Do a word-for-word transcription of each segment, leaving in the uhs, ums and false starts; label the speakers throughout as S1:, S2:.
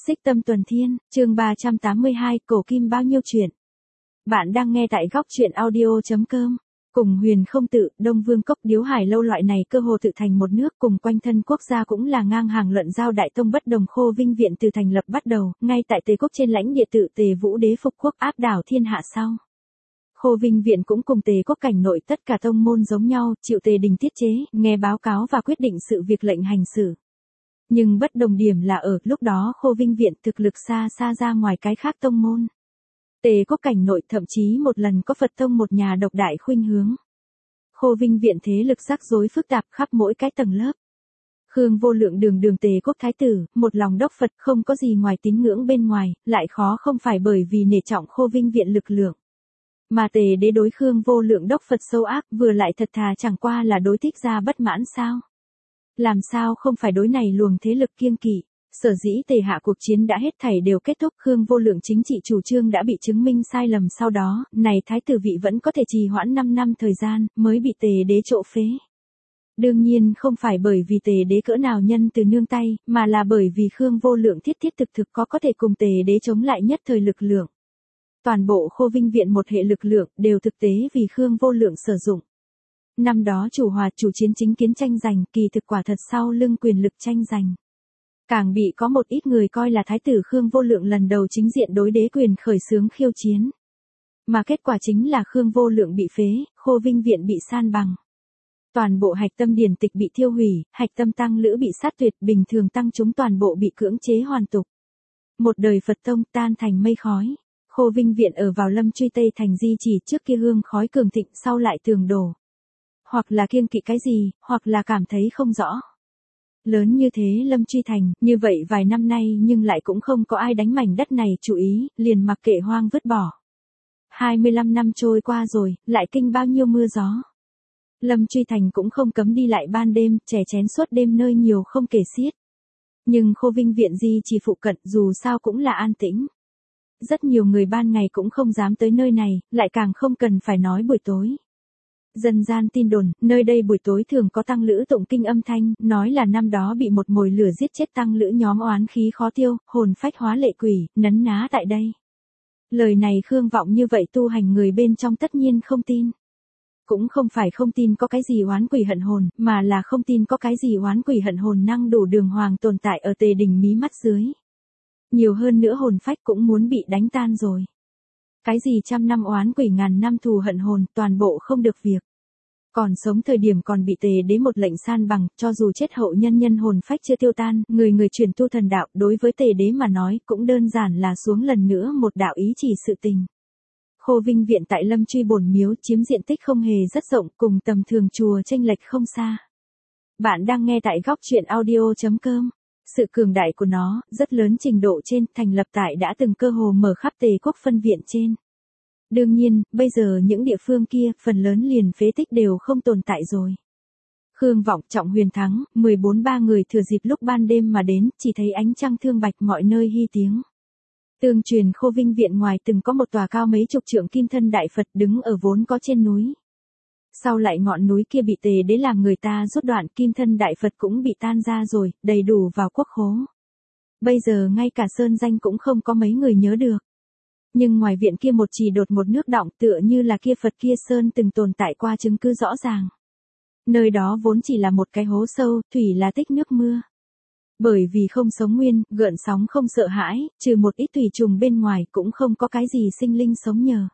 S1: Xích Tâm Tuần Thiên, chương ba trăm tám mươi hai, cổ kim bao nhiêu chuyện. Bạn đang nghe tại góc truyện audio.com. Cùng Huyền Không Tự, Đông Vương Cốc, Điếu Hải Lâu loại này cơ hồ tự thành một nước, cùng quanh thân quốc gia cũng là ngang hàng luận giao đại tông bất đồng. Khô Vinh Viện từ thành lập bắt đầu, ngay tại Tề Quốc trên lãnh địa tự Tề Vũ Đế phục quốc áp đảo thiên hạ sau. Khô Vinh Viện cũng cùng Tề Quốc cảnh nội tất cả tông môn giống nhau, chịu Tề Đình tiết chế, nghe báo cáo và quyết định sự việc lệnh hành xử. Nhưng bất đồng điểm là ở lúc đó Khô Vinh Viện thực lực xa xa ra ngoài cái khác tông môn. Tề Quốc cảnh nội thậm chí một lần có Phật tông một nhà độc đại khuynh hướng. Khô Vinh Viện thế lực rắc rối phức tạp khắp mỗi cái tầng lớp. Khương Vô Lượng đường đường Tề Quốc thái tử, một lòng đốc Phật, không có gì ngoài tín ngưỡng bên ngoài, lại khó không phải bởi vì nể trọng Khô Vinh Viện lực lượng. Mà Tề Đế đối Khương Vô Lượng đốc Phật sâu ác, vừa lại thật thà chẳng qua là đối thích gia bất mãn sao? Làm sao không phải đối này luồng thế lực kiêng kỵ. Sở dĩ Tề hạ cuộc chiến đã hết thảy đều kết thúc, Khương Vô Lượng chính trị chủ trương đã bị chứng minh sai lầm, sau đó, này thái tử vị vẫn có thể trì hoãn năm năm thời gian, mới bị Tề Đế trộ phế. Đương nhiên không phải bởi vì Tề Đế cỡ nào nhân từ nương tay, mà là bởi vì Khương Vô Lượng thiết thiết thực thực có có thể cùng Tề Đế chống lại nhất thời lực lượng. Toàn bộ Khô Vinh Viện một hệ lực lượng đều thực tế vì Khương Vô Lượng sử dụng. Năm đó chủ hòa chủ chiến chính kiến tranh giành, kỳ thực quả thật sau lưng quyền lực tranh giành. Càng bị có một ít người coi là thái tử Khương Vô Lượng lần đầu chính diện đối đế quyền khởi xướng khiêu chiến. Mà kết quả chính là Khương Vô Lượng bị phế, Khô Vinh Viện bị san bằng. Toàn bộ hạch tâm điển tịch bị thiêu hủy, hạch tâm tăng lữ bị sát tuyệt, bình thường tăng chúng toàn bộ bị cưỡng chế hoàn tục. Một đời Phật tông tan thành mây khói. Khô Vinh Viện ở vào Lâm Truy Tây thành di chỉ, trước kia hương khói cường thịnh, sau lại tường đổ. Hoặc là kiêng kỵ cái gì, hoặc là cảm thấy không rõ. Lớn như thế Lâm Truy Thành, như vậy vài năm nay nhưng lại cũng không có ai đánh mảnh đất này chú ý, liền mặc kệ hoang vứt bỏ. hai mươi lăm năm trôi qua rồi, lại kinh bao nhiêu mưa gió. Lâm Truy Thành cũng không cấm đi lại ban đêm, chè chén suốt đêm nơi nhiều không kể xiết. Nhưng Khô Vinh Viện di chỉ phụ cận dù sao cũng là an tĩnh. Rất nhiều người ban ngày cũng không dám tới nơi này, lại càng không cần phải nói buổi tối. Dân gian tin đồn, nơi đây buổi tối thường có tăng lữ tụng kinh âm thanh, nói là năm đó bị một mồi lửa giết chết tăng lữ nhóm oán khí khó tiêu, hồn phách hóa lệ quỷ, nấn ná tại đây. Lời này Khương Vọng như vậy tu hành người bên trong tất nhiên không tin. Cũng không phải không tin có cái gì oán quỷ hận hồn, mà là không tin có cái gì oán quỷ hận hồn năng đủ đường hoàng tồn tại ở Tề Đình mí mắt dưới. Nhiều hơn nữa hồn phách cũng muốn bị đánh tan rồi. Cái gì trăm năm oán quỷ ngàn năm thù hận hồn, toàn bộ không được việc. Còn sống thời điểm còn bị Tề Đế một lệnh san bằng, cho dù chết hậu nhân nhân hồn phách chưa tiêu tan, người người truyền tu thần đạo, đối với Tề Đế mà nói, cũng đơn giản là xuống lần nữa một đạo ý chỉ sự tình. Khô Vinh Viện tại Lâm Truy bổn miếu chiếm diện tích không hề rất rộng, cùng tầm thường chùa chênh lệch không xa. Bạn đang nghe tại góc truyện audio.com. Sự cường đại của nó, rất lớn trình độ trên, thành lập tại đã từng cơ hồ mở khắp Tề Quốc phân viện trên. Đương nhiên, bây giờ những địa phương kia, phần lớn liền phế tích đều không tồn tại rồi. Khương Vọng, Trọng Huyền Thắng, mười bốn ba người thừa dịp lúc ban đêm mà đến, chỉ thấy ánh trăng thương bạch mọi nơi hy tiếng. Tương truyền Khô Vinh Viện ngoài từng có một tòa cao mấy chục trượng kim thân đại Phật đứng ở vốn có trên núi. Sau lại ngọn núi kia bị Tề Đế làm người ta rút đoạn, kim thân đại Phật cũng bị tan ra rồi, đầy đủ vào quốc khố. Bây giờ ngay cả sơn danh cũng không có mấy người nhớ được. Nhưng ngoài viện kia một trì đột một nước đọng, tựa như là kia Phật kia sơn từng tồn tại qua chứng cứ rõ ràng. Nơi đó vốn chỉ là một cái hố sâu, thủy là tích nước mưa. Bởi vì không sống nguyên, gợn sóng không sợ hãi, trừ một ít thủy trùng bên ngoài cũng không có cái gì sinh linh sống nhờ.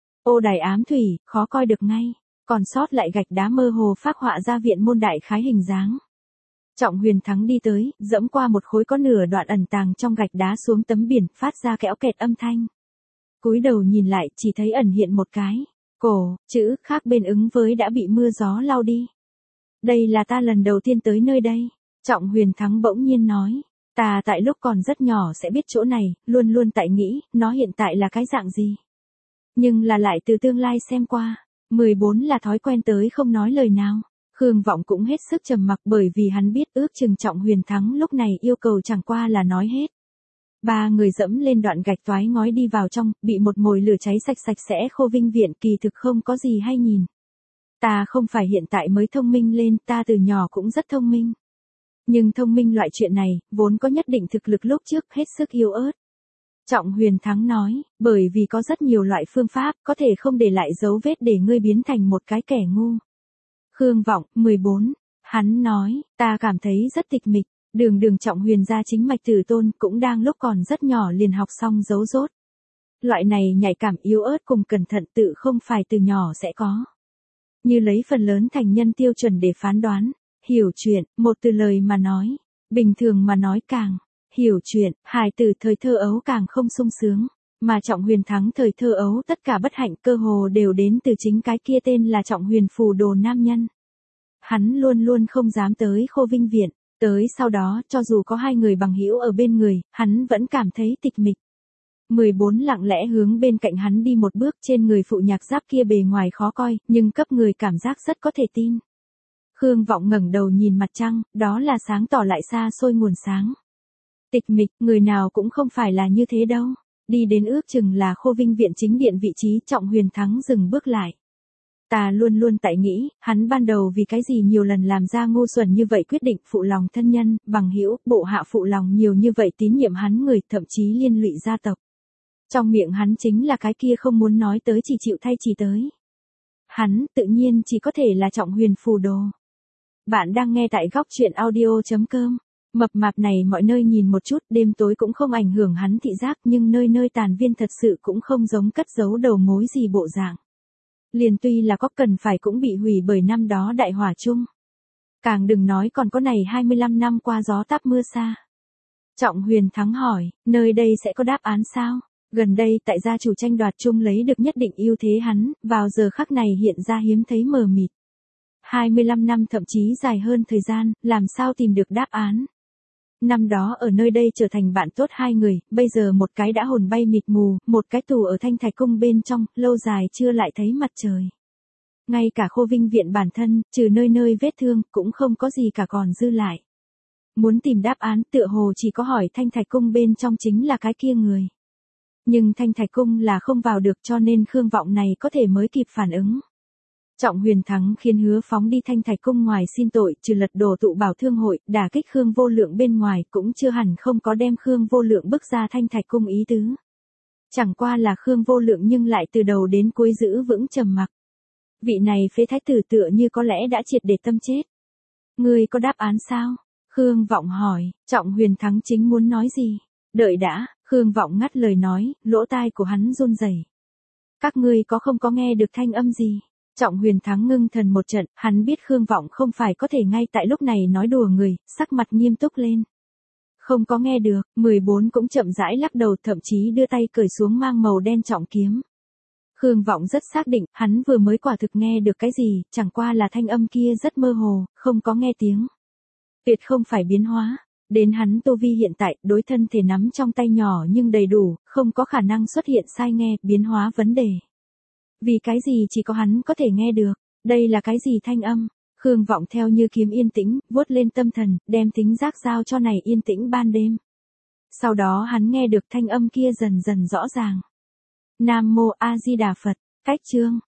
S1: Ô đài ám thủy, khó coi được ngay. Còn sót lại gạch đá mơ hồ phác họa ra viện môn đại khái hình dáng. Trọng Huyền Thắng đi tới, dẫm qua một khối có nửa đoạn ẩn tàng trong gạch đá xuống tấm biển, phát ra kẽo kẹt âm thanh. Cúi đầu nhìn lại, chỉ thấy ẩn hiện một cái cổ, chữ khác bên ứng với đã bị mưa gió lau đi. Đây là ta lần đầu tiên tới nơi đây. Trọng Huyền Thắng bỗng nhiên nói, ta tại lúc còn rất nhỏ sẽ biết chỗ này, luôn luôn tại nghĩ, nó hiện tại là cái dạng gì. Nhưng là lại từ tương lai xem qua. mười bốn là thói quen tới không nói lời nào. Khương Vọng cũng hết sức trầm mặc bởi vì hắn biết ước chừng Trọng Huyền Thắng lúc này yêu cầu chẳng qua là nói hết. Ba người dẫm lên đoạn gạch toái ngói đi vào trong, bị một mồi lửa cháy sạch sạch sẽ. Khô Vinh Viện kỳ thực không có gì hay nhìn. Ta không phải hiện tại mới thông minh lên, ta từ nhỏ cũng rất thông minh. Nhưng thông minh loại chuyện này, vốn có nhất định thực lực lúc trước hết sức yếu ớt. Trọng Huyền Thắng nói, bởi vì có rất nhiều loại phương pháp, có thể không để lại dấu vết để ngươi biến thành một cái kẻ ngu. Khương Vọng, mười bốn. Hắn nói, ta cảm thấy rất tịch mịch, đường đường Trọng Huyền gia chính mạch tử tôn cũng đang lúc còn rất nhỏ liền học xong giấu rốt. Loại này nhạy cảm yếu ớt cùng cẩn thận tự không phải từ nhỏ sẽ có. Như lấy phần lớn thành nhân tiêu chuẩn để phán đoán, hiểu chuyện, một từ lời mà nói, bình thường mà nói càng, hiểu chuyện, hài tử thời thơ ấu càng không sung sướng, mà Trọng Huyền Thắng thời thơ ấu tất cả bất hạnh cơ hồ đều đến từ chính cái kia tên là Trọng Huyền phù đồ nam nhân. Hắn luôn luôn không dám tới Khô Vinh Viện, tới sau đó cho dù có hai người bằng hữu ở bên người, hắn vẫn cảm thấy tịch mịch. mười bốn lặng lẽ hướng bên cạnh hắn đi một bước, trên người phụ nhạc giáp kia bề ngoài khó coi, nhưng cấp người cảm giác rất có thể tin. Khương Vọng ngẩng đầu nhìn mặt trăng, đó là sáng tỏ lại xa xôi nguồn sáng. Tịch mịch, người nào cũng không phải là như thế đâu. Đi đến ước chừng là Khô Vinh Viện chính điện vị trí, Trọng Huyền Thắng dừng bước lại. Ta luôn luôn tại nghĩ, hắn ban đầu vì cái gì nhiều lần làm ra ngu xuẩn như vậy quyết định phụ lòng thân nhân, bằng hữu, bộ hạ phụ lòng nhiều như vậy tín nhiệm hắn người, thậm chí liên lụy gia tộc. Trong miệng hắn chính là cái kia không muốn nói tới chỉ chịu thay chỉ tới. Hắn tự nhiên chỉ có thể là Trọng Huyền phù đồ. Bạn đang nghe tại góc truyện audio chấm com. Mập mạp này mọi nơi nhìn một chút, đêm tối cũng không ảnh hưởng hắn thị giác, nhưng nơi nơi tàn viên thật sự cũng không giống cất giấu đầu mối gì bộ dạng. Liền tuy là có cần phải cũng bị hủy bởi năm đó đại hỏa chung. Càng đừng nói còn có này hai mươi lăm năm qua gió táp mưa xa. Trọng Huyền Thắng hỏi, nơi đây sẽ có đáp án sao? Gần đây tại gia chủ tranh đoạt chung lấy được nhất định ưu thế hắn, vào giờ khắc này hiện ra hiếm thấy mờ mịt. hai mươi lăm năm thậm chí dài hơn thời gian, làm sao tìm được đáp án? Năm đó ở nơi đây trở thành bạn tốt hai người, bây giờ một cái đã hồn bay mịt mù, một cái tù ở Thanh Thạch Cung bên trong, lâu dài chưa lại thấy mặt trời. Ngay cả Khô Vinh Viện bản thân, trừ nơi nơi vết thương, cũng không có gì cả còn dư lại. Muốn tìm đáp án tựa hồ chỉ có hỏi Thanh Thạch Cung bên trong chính là cái kia người. Nhưng Thanh Thạch Cung là không vào được cho nên Khương Vọng này có thể mới kịp phản ứng. Trọng Huyền Thắng khiến Hứa Phóng đi Thanh Thạch Cung ngoài xin tội, trừ lật đổ tụ bảo thương hội, đả kích Khương Vô Lượng bên ngoài, cũng chưa hẳn không có đem Khương Vô Lượng bức ra Thanh Thạch Cung ý tứ. Chẳng qua là Khương Vô Lượng nhưng lại từ đầu đến cuối giữ vững trầm mặc. Vị này phế thái tử tựa như có lẽ đã triệt để tâm chết. Ngươi có đáp án sao? Khương Vọng hỏi. Trọng Huyền Thắng chính muốn nói gì? Đợi đã, Khương Vọng ngắt lời nói, lỗ tai của hắn run rẩy. Các ngươi có không có nghe được thanh âm gì? Trọng Huyền Thắng ngưng thần một trận, hắn biết Khương Vọng không phải có thể ngay tại lúc này nói đùa người, sắc mặt nghiêm túc lên. Không có nghe được, mười bốn cũng chậm rãi lắc đầu, thậm chí đưa tay cởi xuống mang màu đen trọng kiếm. Khương Vọng rất xác định, hắn vừa mới quả thực nghe được cái gì, chẳng qua là thanh âm kia rất mơ hồ, không có nghe tiếng. Tuyệt không phải biến hóa. Đến hắn tu vi hiện tại, đối thân thể nắm trong tay nhỏ nhưng đầy đủ, không có khả năng xuất hiện sai nghe, biến hóa vấn đề. Vì cái gì chỉ có hắn có thể nghe được, đây là cái gì thanh âm? Khương Vọng theo như kiếm yên tĩnh, vuốt lên tâm thần, đem tính giác giao cho này yên tĩnh ban đêm. Sau đó hắn nghe được thanh âm kia dần dần rõ ràng. Nam Mô A Di Đà Phật, cách chương.